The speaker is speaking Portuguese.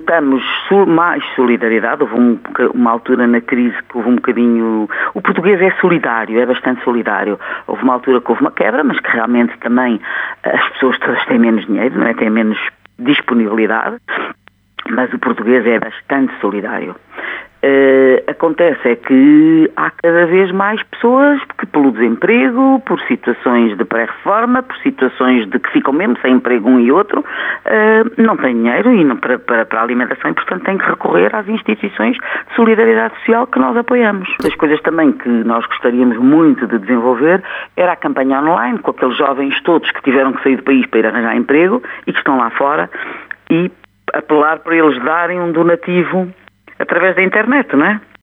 notamos mais solidariedade. Houve uma altura na crise que houve um bocadinho... O português é solidário, é bastante solidário. Houve uma altura que houve uma quebra, mas que realmente também as pessoas todas têm menos dinheiro, não é? Têm menos disponibilidade, mas o português é bastante solidário. Acontece é que há cada vez mais pessoas que pelo desemprego, por situações de pré-reforma, por situações de que ficam mesmo sem emprego um e outro, não têm dinheiro e não, para a alimentação e, portanto, têm que recorrer às instituições de solidariedade social que nós apoiamos. Das coisas também que nós gostaríamos muito de desenvolver era a campanha online, com aqueles jovens todos que tiveram que sair do país para ir arranjar emprego e que estão lá fora, e apelar para eles darem um donativo através da internet, não é?